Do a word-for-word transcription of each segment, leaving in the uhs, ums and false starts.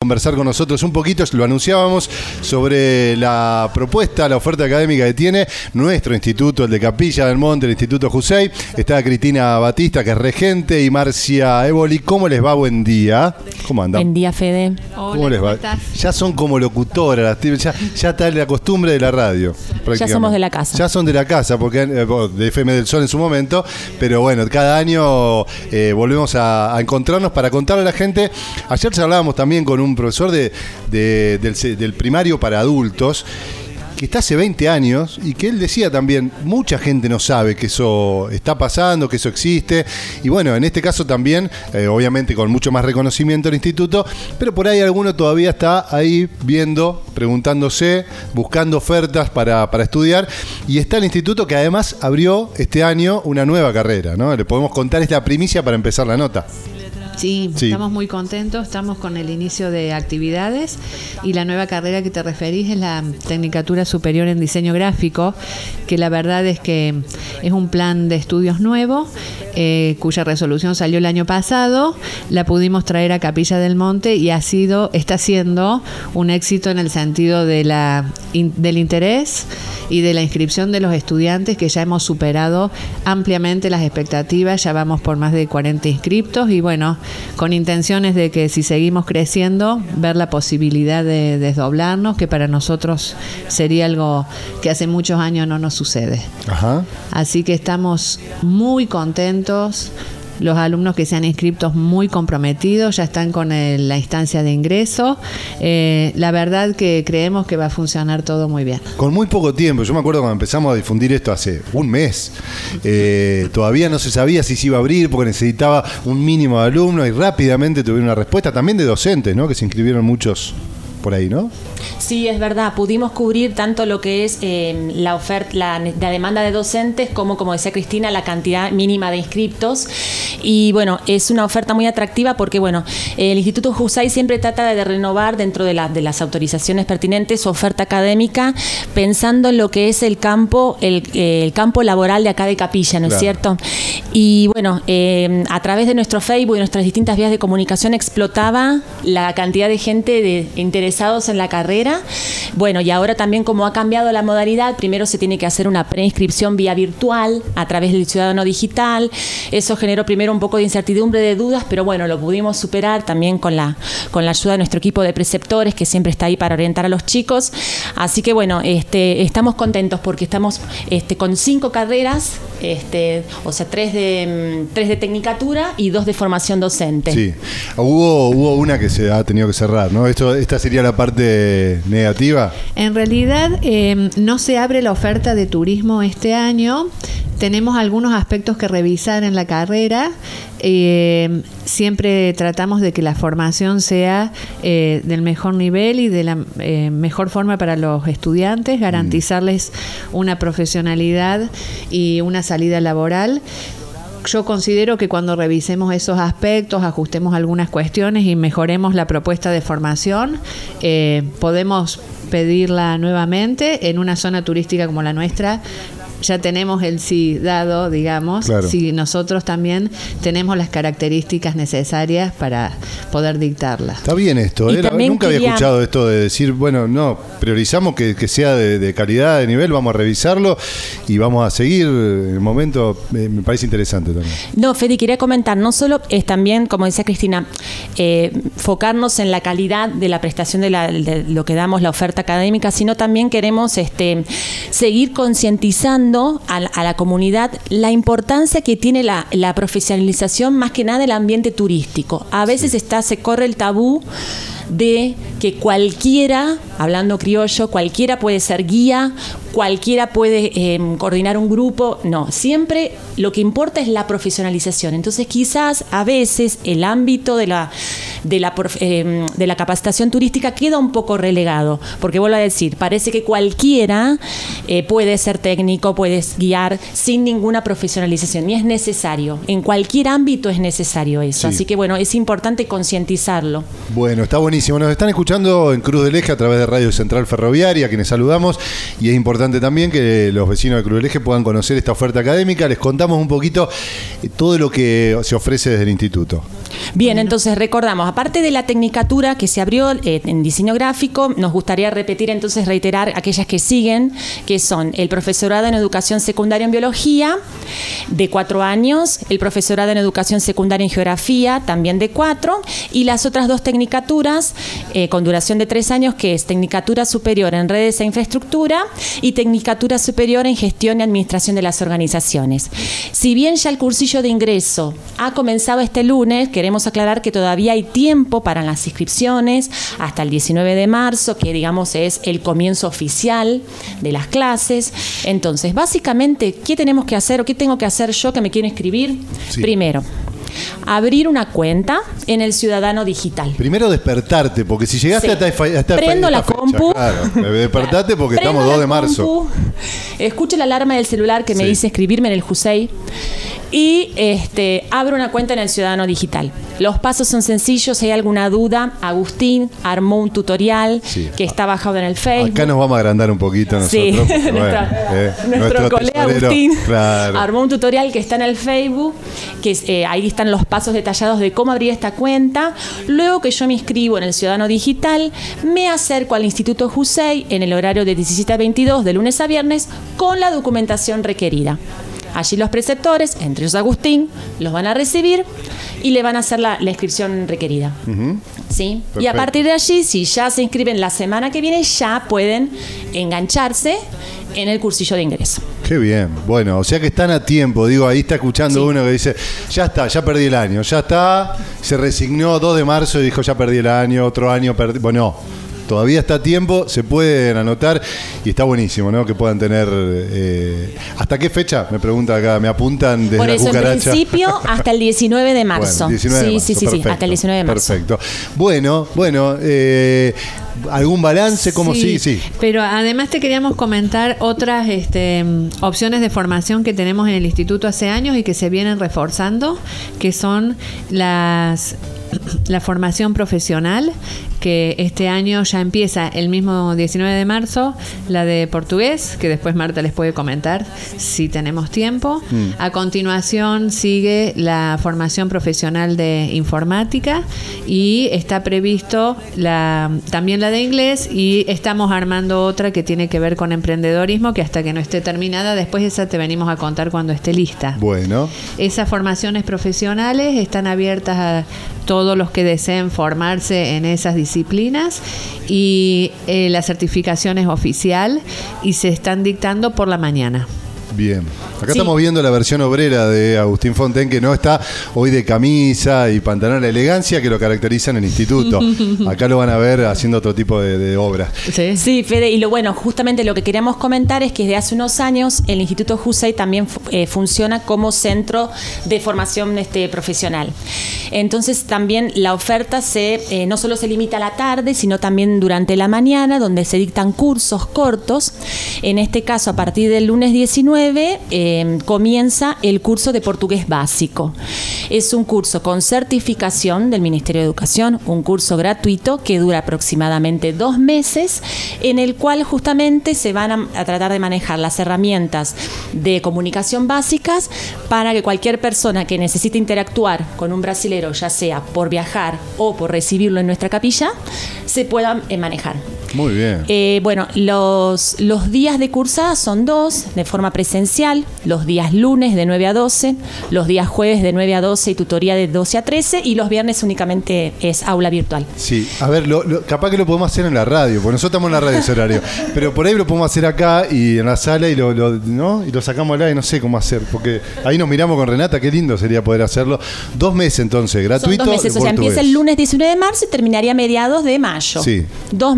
conversar con nosotros un poquito, lo anunciábamos, sobre la propuesta, la oferta académica que tiene nuestro instituto, el de Capilla del Monte, el Instituto Jusey. Está Cristina Batista, que es regente, y Marcia Évoli. ¿Cómo les va? Buen día. ¿Cómo andan? Buen día, Fede. Hola, ¿cómo les va? Ya son como locutoras, ya, ya está la costumbre de la radio. Ya somos de la casa. Ya son de la casa, porque de F M del Sol en su momento, pero bueno, cada año eh, volvemos a, a encontrarnos para contarle a la gente. Ayer hablábamos también con un profesor de, de, del, del primario para adultos, que está hace veinte años, y que él decía también, mucha gente no sabe que eso está pasando, que eso existe, y bueno, en este caso también, eh, obviamente con mucho más reconocimiento del instituto, pero por ahí alguno todavía está ahí viendo, preguntándose, buscando ofertas para, para estudiar, y está el instituto que además abrió este año una nueva carrera, ¿no? Le podemos contar esta primicia para empezar la nota. Sí, sí, estamos muy contentos, estamos con el inicio de actividades, y la nueva carrera que te referís es la Tecnicatura Superior en Diseño Gráfico, que la verdad es que es un plan de estudios nuevo, eh, cuya resolución salió el año pasado. La pudimos traer a Capilla del Monte y ha sido, está siendo un éxito en el sentido de la, in, del interés y de la inscripción de los estudiantes, que ya hemos superado ampliamente las expectativas. Ya vamos por más de cuarenta inscriptos, y bueno, con intenciones de que si seguimos creciendo, ver la posibilidad de desdoblarnos, que para nosotros sería algo que hace muchos años no nos sucede. Ajá. Así que estamos muy contentos. Los alumnos que se han inscrito muy comprometidos, ya están con el, la instancia de ingreso. Eh, la verdad que creemos que va a funcionar todo muy bien. Con muy poco tiempo. Yo me acuerdo cuando empezamos a difundir esto hace un mes. Eh, todavía no se sabía si se iba a abrir porque necesitaba un mínimo de alumnos, y rápidamente tuvieron una respuesta también de docentes, ¿no? Que se inscribieron muchos por ahí, ¿no? Sí, es verdad. Pudimos cubrir tanto lo que es eh, la oferta, la, la demanda de docentes, como, como decía Cristina, la cantidad mínima de inscriptos. Y bueno, es una oferta muy atractiva porque, bueno, el Instituto Jusey siempre trata de renovar dentro de, la, de las autorizaciones pertinentes su oferta académica, pensando en lo que es el campo, el, el campo laboral de acá de Capilla, ¿no es cierto? Y bueno, eh, a través de nuestro Facebook y nuestras distintas vías de comunicación explotaba la cantidad de gente de interesados en la carrera. Bueno, y ahora también, como ha cambiado la modalidad, primero se tiene que hacer una preinscripción vía virtual a través del Ciudadano Digital. Eso generó primero un poco de incertidumbre, de dudas, pero bueno, lo pudimos superar también con la, con la ayuda de nuestro equipo de preceptores, que siempre está ahí para orientar a los chicos. Así que bueno, este, estamos contentos porque estamos este, con cinco carreras, este, o sea, tres de, tres de tecnicatura y dos de formación docente. Sí, hubo, hubo una que se ha tenido que cerrar, ¿no? Esto, esta sería la parte negativa. En realidad eh, no se abre la oferta de turismo este año. Tenemos algunos aspectos que revisar en la carrera. Eh, siempre tratamos de que la formación sea eh, del mejor nivel y de la eh, mejor forma para los estudiantes, garantizarles una profesionalidad y una salida laboral. Yo considero que cuando revisemos esos aspectos, ajustemos algunas cuestiones y mejoremos la propuesta de formación, eh, podemos pedirla nuevamente en una zona turística como la nuestra. Ya tenemos el sí dado, digamos, claro. Si nosotros también tenemos las características necesarias para poder dictarla. Está bien esto, ¿eh? Nunca quería... había escuchado esto de decir, bueno, no, priorizamos que, que sea de, de calidad, de nivel, vamos a revisarlo y vamos a seguir en el momento. Eh, me parece interesante también. No, Fede, quería comentar, no solo es también, como decía Cristina, eh, focarnos en la calidad de la prestación de, la, de lo que damos, la oferta académica, sino también queremos este, seguir concientizando A la, a la comunidad la importancia que tiene la, la profesionalización, más que nada del ambiente turístico. A veces sí. está, se corre el tabú de que cualquiera, hablando criollo, cualquiera puede ser guía, cualquiera puede eh, coordinar un grupo. No, siempre lo que importa es la profesionalización. Entonces quizás a veces el ámbito de la, de la, eh, de la capacitación turística queda un poco relegado, porque vuelvo a decir, parece que cualquiera eh, puede ser técnico, puede guiar sin ninguna profesionalización, y es necesario, en cualquier ámbito es necesario eso. Sí. Así que bueno, es importante concientizarlo. Bueno, está buenísimo. Nos están escuchando escuchando en Cruz del Eje a través de Radio Central Ferroviaria, a quienes saludamos, y es importante también que los vecinos de Cruz del Eje puedan conocer esta oferta académica. Les contamos un poquito todo lo que se ofrece desde el instituto. Bien, entonces recordamos, aparte de la tecnicatura que se abrió eh, en diseño gráfico, nos gustaría repetir, entonces reiterar aquellas que siguen, que son el profesorado en educación secundaria en biología, de cuatro años, el profesorado en educación secundaria en geografía, también de cuatro, y las otras dos tecnicaturas eh, con duración de tres años, que es tecnicatura superior en redes e infraestructura y tecnicatura superior en gestión y administración de las organizaciones. Si bien ya el cursillo de ingreso ha comenzado este lunes, queremos aclarar que todavía hay tiempo para las inscripciones hasta el diecinueve de marzo, que digamos es el comienzo oficial de las clases. Entonces, básicamente, ¿qué tenemos que hacer o qué tengo que hacer yo que me quiero inscribir? Sí. Primero, abrir una cuenta en el Ciudadano Digital. Primero despertarte, porque si llegaste sí. hasta, hasta Prendo esta la fecha, compu. Claro, despertate porque Prendo estamos dos de marzo. Compu, escucho la alarma del celular que me sí. dice escribirme en el Jusey y este, abro una cuenta en el Ciudadano Digital. Los pasos son sencillos. Si hay alguna duda, Agustín armó un tutorial sí. que está bajado en el Facebook. Acá nos vamos a agrandar un poquito nosotros. Sí, bueno, Nuestra, eh, nuestro, nuestro colega tesorero, Agustín claro. armó un tutorial que está en el Facebook, que eh, ahí están los pasos detallados de cómo abrir esta cuenta. Luego que yo me inscribo en el Ciudadano Digital, me acerco al Instituto Jusey en el horario de diecisiete a veintidós de lunes a viernes con la documentación requerida. Allí los preceptores, entre ellos Agustín, los van a recibir y le van a hacer la, la inscripción requerida. Uh-huh. ¿Sí? Y a partir de allí, si ya se inscriben la semana que viene, ya pueden engancharse en el cursillo de ingreso. Qué bien. Bueno, o sea que están a tiempo. Digo, ahí está escuchando sí. uno que dice, ya está, ya perdí el año. Ya está, se resignó dos de marzo y dijo, ya perdí el año, otro año perdí. Bueno, todavía está a tiempo, se pueden anotar y está buenísimo, ¿no? Que puedan tener... Eh, ¿Hasta qué fecha? Me pregunta acá, me apuntan desde Por la eso, cucaracha. en principio, hasta el diecinueve de marzo. Bueno, diecinueve de sí, marzo, sí, sí, perfecto, sí, hasta el diecinueve de marzo. Perfecto. Bueno, bueno, eh, ¿algún balance? ¿Cómo sí, sí? Pero además te queríamos comentar otras este, opciones de formación que tenemos en el instituto hace años y que se vienen reforzando, que son las... la formación profesional, que este año ya empieza el mismo diecinueve de marzo, la de portugués, que después Marta les puede comentar si tenemos tiempo. Mm. A continuación sigue la formación profesional de informática y está previsto la, también la de inglés, y estamos armando otra que tiene que ver con emprendedorismo, que hasta que no esté terminada, después esa te venimos a contar cuando esté lista. Bueno. Esas formaciones profesionales están abiertas a todos los que deseen formarse en esas disciplinas, y eh, la certificación es oficial y se están dictando por la mañana. Bien. Acá sí. Estamos viendo la versión obrera de Agustín Fonten, que no está hoy de camisa y pantalón, la elegancia que lo caracteriza en el instituto. Acá lo van a ver haciendo otro tipo de, de obras. Sí. sí, Fede, y lo bueno, justamente lo que queríamos comentar es que desde hace unos años el Instituto Jusey también eh, funciona como centro de formación este, profesional. Entonces también la oferta se eh, no solo se limita a la tarde, sino también durante la mañana, donde se dictan cursos cortos. En este caso, a partir del lunes diecinueve, eh, comienza el curso de portugués básico. Es un curso con certificación del Ministerio de Educación, un curso gratuito que dura aproximadamente dos meses, en el cual justamente se van a, a tratar de manejar las herramientas de comunicación básicas para que cualquier persona que necesite interactuar con un brasilero, ya sea por viajar o por recibirlo en nuestra capilla, se pueda eh, manejar. Muy bien. Eh, bueno, los, los días de cursada son dos, de forma presencial, los días lunes de nueve a doce, los días jueves de nueve a doce y tutoría de doce a trece, y los viernes únicamente es aula virtual. Sí, a ver, lo, lo, capaz que lo podemos hacer en la radio, porque nosotros estamos en la radio ese horario, pero por ahí lo podemos hacer acá y en la sala y lo, lo, ¿no? y lo sacamos al aire, no sé cómo hacer, porque ahí nos miramos con Renata, qué lindo sería poder hacerlo. Dos meses entonces, gratuito. Son dos meses, o sea, empieza el lunes diecinueve de marzo y terminaría a mediados de mayo. Sí. Dos meses.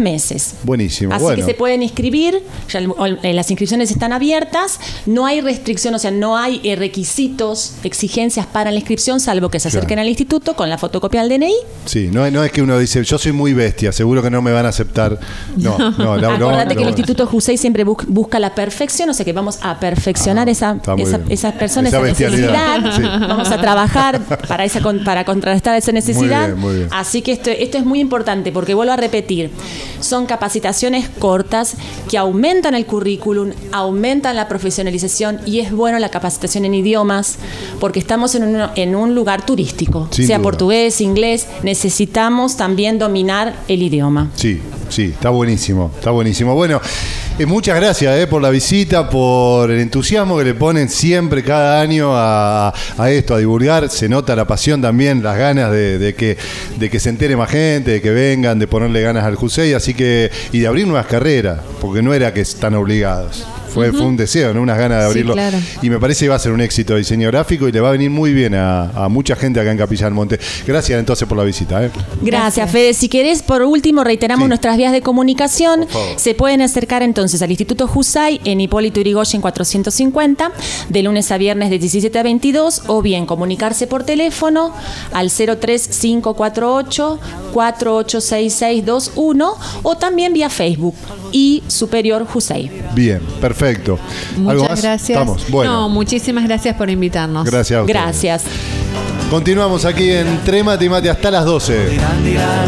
mensuales. Buenísimo. Así bueno. que se pueden inscribir, ya el, las inscripciones están abiertas, no hay restricción, o sea, no hay eh, requisitos, exigencias para la inscripción, salvo que se acerquen claro. al instituto con la fotocopia del D N I. Sí, no, no es que uno dice, yo soy muy bestia, seguro que no me van a aceptar. No, no, la, Acordate no, que no, el Instituto Jusey siempre bus, busca la perfección, o sea que vamos a perfeccionar ah, esa, esa, esas personas, esa, esa necesidad. Sí. Vamos a trabajar para, esa, para contrarrestar esa necesidad. Muy bien, muy bien. Así que esto, esto es muy importante, porque vuelvo a repetir, son capacitaciones cortas que aumentan el currículum, aumentan la profesionalización, y es bueno la capacitación en idiomas, porque estamos en un, en un lugar turístico, Sin sea duda. portugués, inglés, necesitamos también dominar el idioma. Sí, sí, está buenísimo, está buenísimo. Bueno, eh, muchas gracias eh, por la visita, por el entusiasmo que le ponen siempre, cada año, a, a esto, a divulgar. Se nota la pasión también, las ganas de, de, que, de que se entere más gente, de que vengan, de ponerle ganas al Jusey, así que, y de abrir nuevas carreras, porque no era que están obligados. Fue, uh-huh. fue un deseo, ¿no? Unas ganas de abrirlo. Sí, claro. Y me parece que va a ser un éxito de diseño gráfico y le va a venir muy bien a, a mucha gente acá en Capilla del Monte. Gracias entonces por la visita. ¿eh? Gracias, Gracias, Fede. Si querés, por último, reiteramos sí. nuestras vías de comunicación. Se pueden acercar entonces al Instituto Jusey en Hipólito Yrigoyen cuatrocientos cincuenta, de lunes a viernes de diecisiete a veintidós, o bien comunicarse por teléfono al cero tres cinco cuatro ocho cuatro ocho seis seis dos uno, o también vía Facebook y Superior Jusey. Bien, perfecto. Perfecto. Muchas más? gracias. Estamos. Bueno. No, muchísimas gracias por invitarnos. Gracias a ustedes. Gracias. Continuamos aquí en Entre Mate y Mate hasta las doce. Dirán, dirán,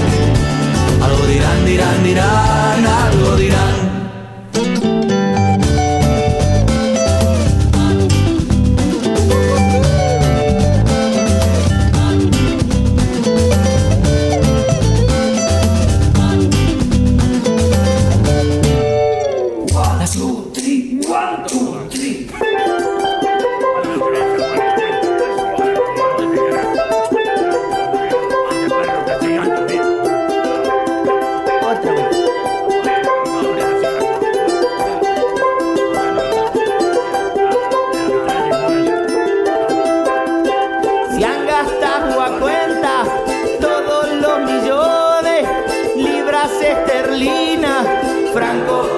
algo dirán, dirán, dirán, algo dirán. Franco